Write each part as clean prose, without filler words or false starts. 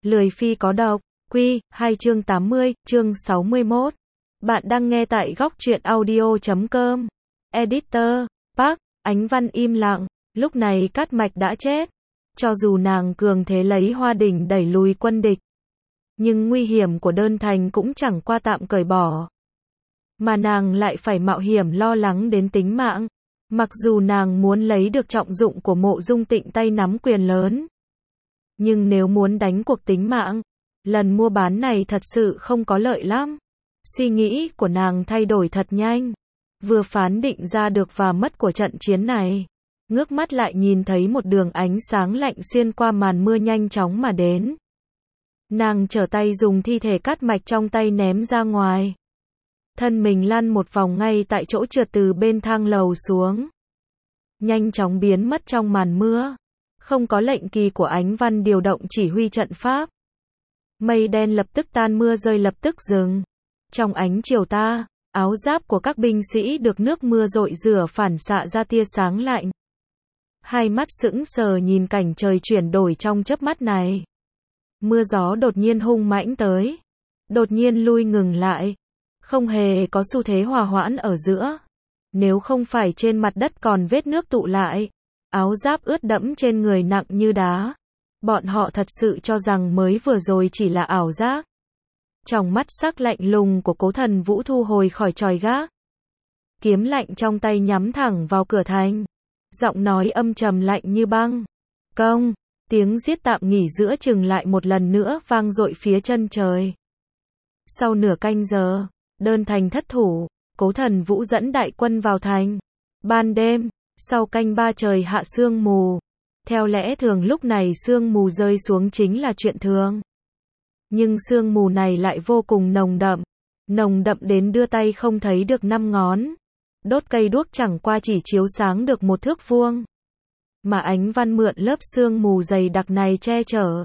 Lười phi có độc, Quy, 2 chương 80, chương 61. Bạn đang nghe tại góc truyện audio.com. Editor, Park, Ánh Văn im lặng, lúc này Cát Mạch đã chết. Cho dù nàng cường thế lấy Hoa Đỉnh đẩy lùi quân địch, nhưng nguy hiểm của đơn thành cũng chẳng qua tạm cởi bỏ. Mà nàng lại phải mạo hiểm lo lắng đến tính mạng. Mặc dù nàng muốn lấy được trọng dụng của Mộ Dung Tịnh tay nắm quyền lớn, nhưng nếu muốn đánh cuộc tính mạng, lần mua bán này thật sự không có lợi lắm. Suy nghĩ của nàng thay đổi thật nhanh, vừa phán định ra được và mất của trận chiến này. Ngước mắt lại nhìn thấy một đường ánh sáng lạnh xuyên qua màn mưa nhanh chóng mà đến. Nàng trở tay dùng thi thể Cát Mạch trong tay ném ra ngoài. Thân mình lăn một vòng ngay tại chỗ trượt từ bên thang lầu xuống. Nhanh chóng biến mất trong màn mưa. Không có lệnh kỳ của Ánh Văn điều động chỉ huy trận pháp. Mây đen lập tức tan, mưa rơi lập tức dừng. Trong ánh chiều tà, áo giáp của các binh sĩ được nước mưa rội rửa phản xạ ra tia sáng lạnh. Hai mắt sững sờ nhìn cảnh trời chuyển đổi trong chớp mắt này. Mưa gió đột nhiên hung mãnh tới, đột nhiên lui ngừng lại, không hề có xu thế hòa hoãn ở giữa. Nếu không phải trên mặt đất còn vết nước tụ lại, áo giáp ướt đẫm trên người nặng như đá, bọn họ thật sự cho rằng mới vừa rồi chỉ là ảo giác. Trong mắt sắc lạnh lùng của Cố Thần Vũ thu hồi khỏi chòi gác, kiếm lạnh trong tay nhắm thẳng vào cửa thành, giọng nói âm trầm lạnh như băng. Công, tiếng giết tạm nghỉ giữa chừng lại một lần nữa vang dội phía chân trời. Sau nửa canh giờ, đơn thành thất thủ, Cố Thần Vũ dẫn đại quân vào thành. Ban đêm, sau canh ba trời hạ sương mù. Theo lẽ thường lúc này sương mù rơi xuống chính là chuyện thường. Nhưng sương mù này lại vô cùng nồng đậm đến đưa tay không thấy được năm ngón. Đốt cây đuốc chẳng qua chỉ chiếu sáng được một thước vuông. Mà Ánh Văn mượn lớp sương mù dày đặc này che chở,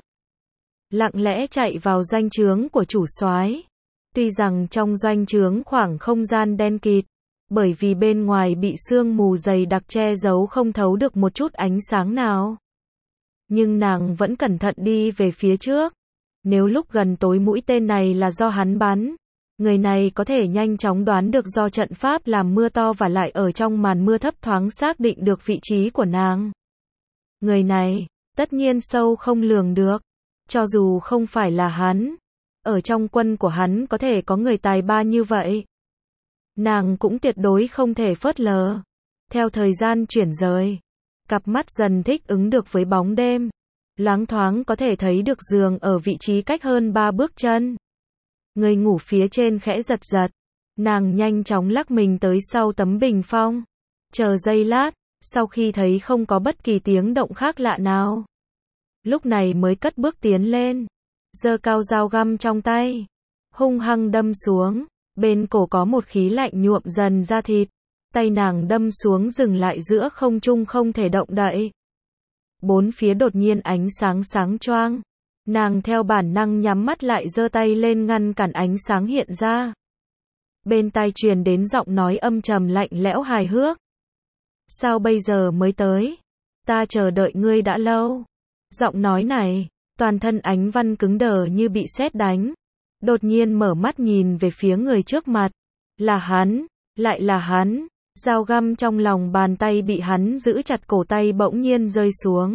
lặng lẽ chạy vào doanh trướng của chủ soái. Tuy rằng trong doanh trướng khoảng không gian đen kịt, bởi vì bên ngoài bị sương mù dày đặc che giấu không thấu được một chút ánh sáng nào. Nhưng nàng vẫn cẩn thận đi về phía trước. Nếu lúc gần tối mũi tên này là do hắn bắn, người này có thể nhanh chóng đoán được do trận pháp làm mưa to và lại ở trong màn mưa thấp thoáng xác định được vị trí của nàng. Người này, tất nhiên sâu không lường được. Cho dù không phải là hắn, ở trong quân của hắn có thể có người tài ba như vậy. Nàng cũng tuyệt đối không thể phớt lờ. Theo thời gian chuyển rời, cặp mắt dần thích ứng được với bóng đêm. Loáng thoáng có thể thấy được giường ở vị trí cách hơn 3 bước chân. Người ngủ phía trên khẽ giật giật. Nàng nhanh chóng lắc mình tới sau tấm bình phong. Chờ giây lát, sau khi thấy không có bất kỳ tiếng động khác lạ nào, lúc này mới cất bước tiến lên, giơ cao dao găm trong tay, hung hăng đâm xuống. Bên cổ có một khí lạnh nhuộm dần da thịt. Tay nàng đâm xuống dừng lại giữa không trung không thể động đậy. Bốn phía đột nhiên ánh sáng sáng choang. Nàng theo bản năng nhắm mắt lại giơ tay lên ngăn cản ánh sáng hiện ra. Bên tai truyền đến giọng nói âm trầm lạnh lẽo hài hước. Sao bây giờ mới tới? Ta chờ đợi ngươi đã lâu. Giọng nói này, toàn thân Ánh Văn cứng đờ như bị sét đánh. Đột nhiên mở mắt nhìn về phía người trước mặt. Là hắn, lại là hắn. Dao găm trong lòng bàn tay bị hắn giữ chặt cổ tay bỗng nhiên rơi xuống.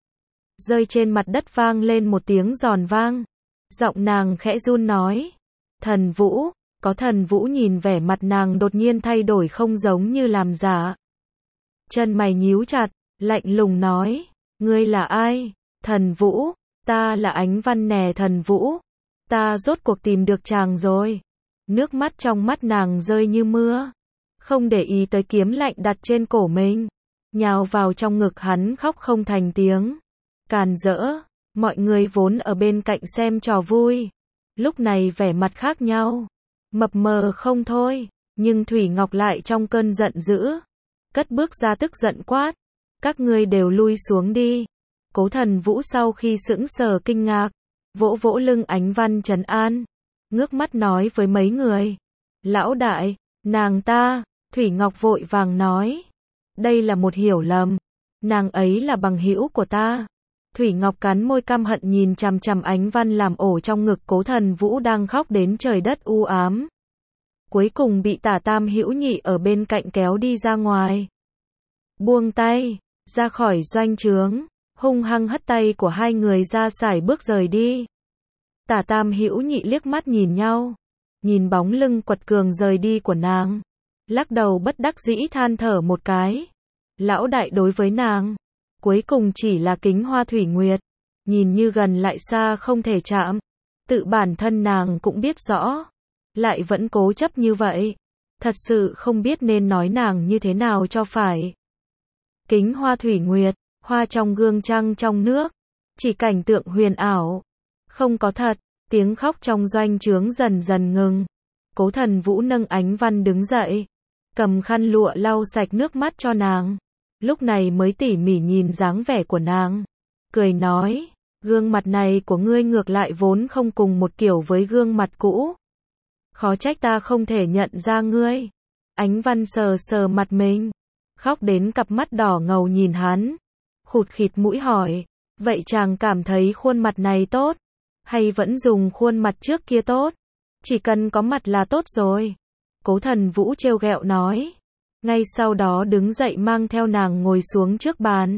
Rơi trên mặt đất vang lên một tiếng giòn vang. Giọng nàng khẽ run nói. Thần Vũ, có Thần Vũ nhìn vẻ mặt nàng đột nhiên thay đổi không giống như làm giả. Chân mày nhíu chặt, lạnh lùng nói. Ngươi là ai? Thần Vũ, ta là Ánh Văn nè Thần Vũ. Ta rốt cuộc tìm được chàng rồi. Nước mắt trong mắt nàng rơi như mưa. Không để ý tới kiếm lạnh đặt trên cổ mình. Nhào vào trong ngực hắn khóc không thành tiếng. Càn rỡ, mọi người vốn ở bên cạnh xem trò vui. Lúc này vẻ mặt khác nhau. Mập mờ không thôi. Nhưng Thủy Ngọc lại trong cơn giận dữ. Cất bước ra tức giận quát. Các ngươi đều lui xuống đi. Cố Thần Vũ sau khi sững sờ kinh ngạc, vỗ vỗ lưng Ánh Văn trấn an. Ngước mắt nói với mấy người. Lão đại, nàng ta. Thủy Ngọc vội vàng nói. Đây là một hiểu lầm. Nàng ấy là bằng hữu của ta. Thủy Ngọc cắn môi căm hận nhìn chằm chằm Ánh Văn làm ổ trong ngực Cố Thần Vũ đang khóc đến trời đất u ám. Cuối cùng bị Tả Tam Hữu Nhị ở bên cạnh kéo đi ra ngoài. Buông tay, ra khỏi doanh trướng, hung hăng hất tay của hai người ra sải bước rời đi. Tả Tam Hữu Nhị liếc mắt nhìn nhau, nhìn bóng lưng quật cường rời đi của nàng, lắc đầu bất đắc dĩ than thở một cái. Lão đại đối với nàng, cuối cùng chỉ là Kính Hoa Thủy Nguyệt, nhìn như gần lại xa không thể chạm. Tự bản thân nàng cũng biết rõ, lại vẫn cố chấp như vậy. Thật sự không biết nên nói nàng như thế nào cho phải. Kính Hoa Thủy Nguyệt, hoa trong gương trăng trong nước, chỉ cảnh tượng huyền ảo, không có thật. Tiếng khóc trong doanh trướng dần dần ngừng. Cố Thần Vũ nâng Ánh Văn đứng dậy, cầm khăn lụa lau sạch nước mắt cho nàng. Lúc này mới tỉ mỉ nhìn dáng vẻ của nàng, cười nói, gương mặt này của ngươi ngược lại vốn không cùng một kiểu với gương mặt cũ. Khó trách ta không thể nhận ra ngươi. Ánh Văn sờ sờ mặt mình, khóc đến cặp mắt đỏ ngầu nhìn hắn, khụt khịt mũi hỏi, vậy chàng cảm thấy khuôn mặt này tốt, hay vẫn dùng khuôn mặt trước kia tốt? Chỉ cần có mặt là tốt rồi. Cố Thần Vũ trêu ghẹo nói. Ngay sau đó đứng dậy mang theo nàng ngồi xuống trước bàn.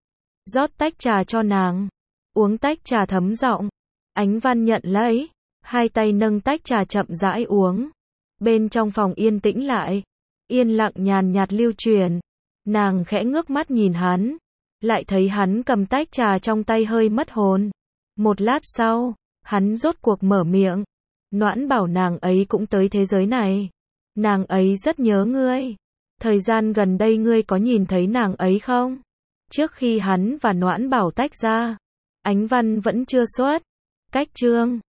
Rót tách trà cho nàng. Uống tách trà thấm giọng. Ánh Văn nhận lấy. Hai tay nâng tách trà chậm rãi uống. Bên trong phòng yên tĩnh lại. Yên lặng nhàn nhạt lưu truyền. Nàng khẽ ngước mắt nhìn hắn. Lại thấy hắn cầm tách trà trong tay hơi mất hồn. Một lát sau, hắn rốt cuộc mở miệng. Noãn bảo nàng ấy cũng tới thế giới này. Nàng ấy rất nhớ ngươi. Thời gian gần đây ngươi có nhìn thấy nàng ấy không? Trước khi hắn và Noãn bảo tách ra, Ánh Văn vẫn chưa xuất. Cách chương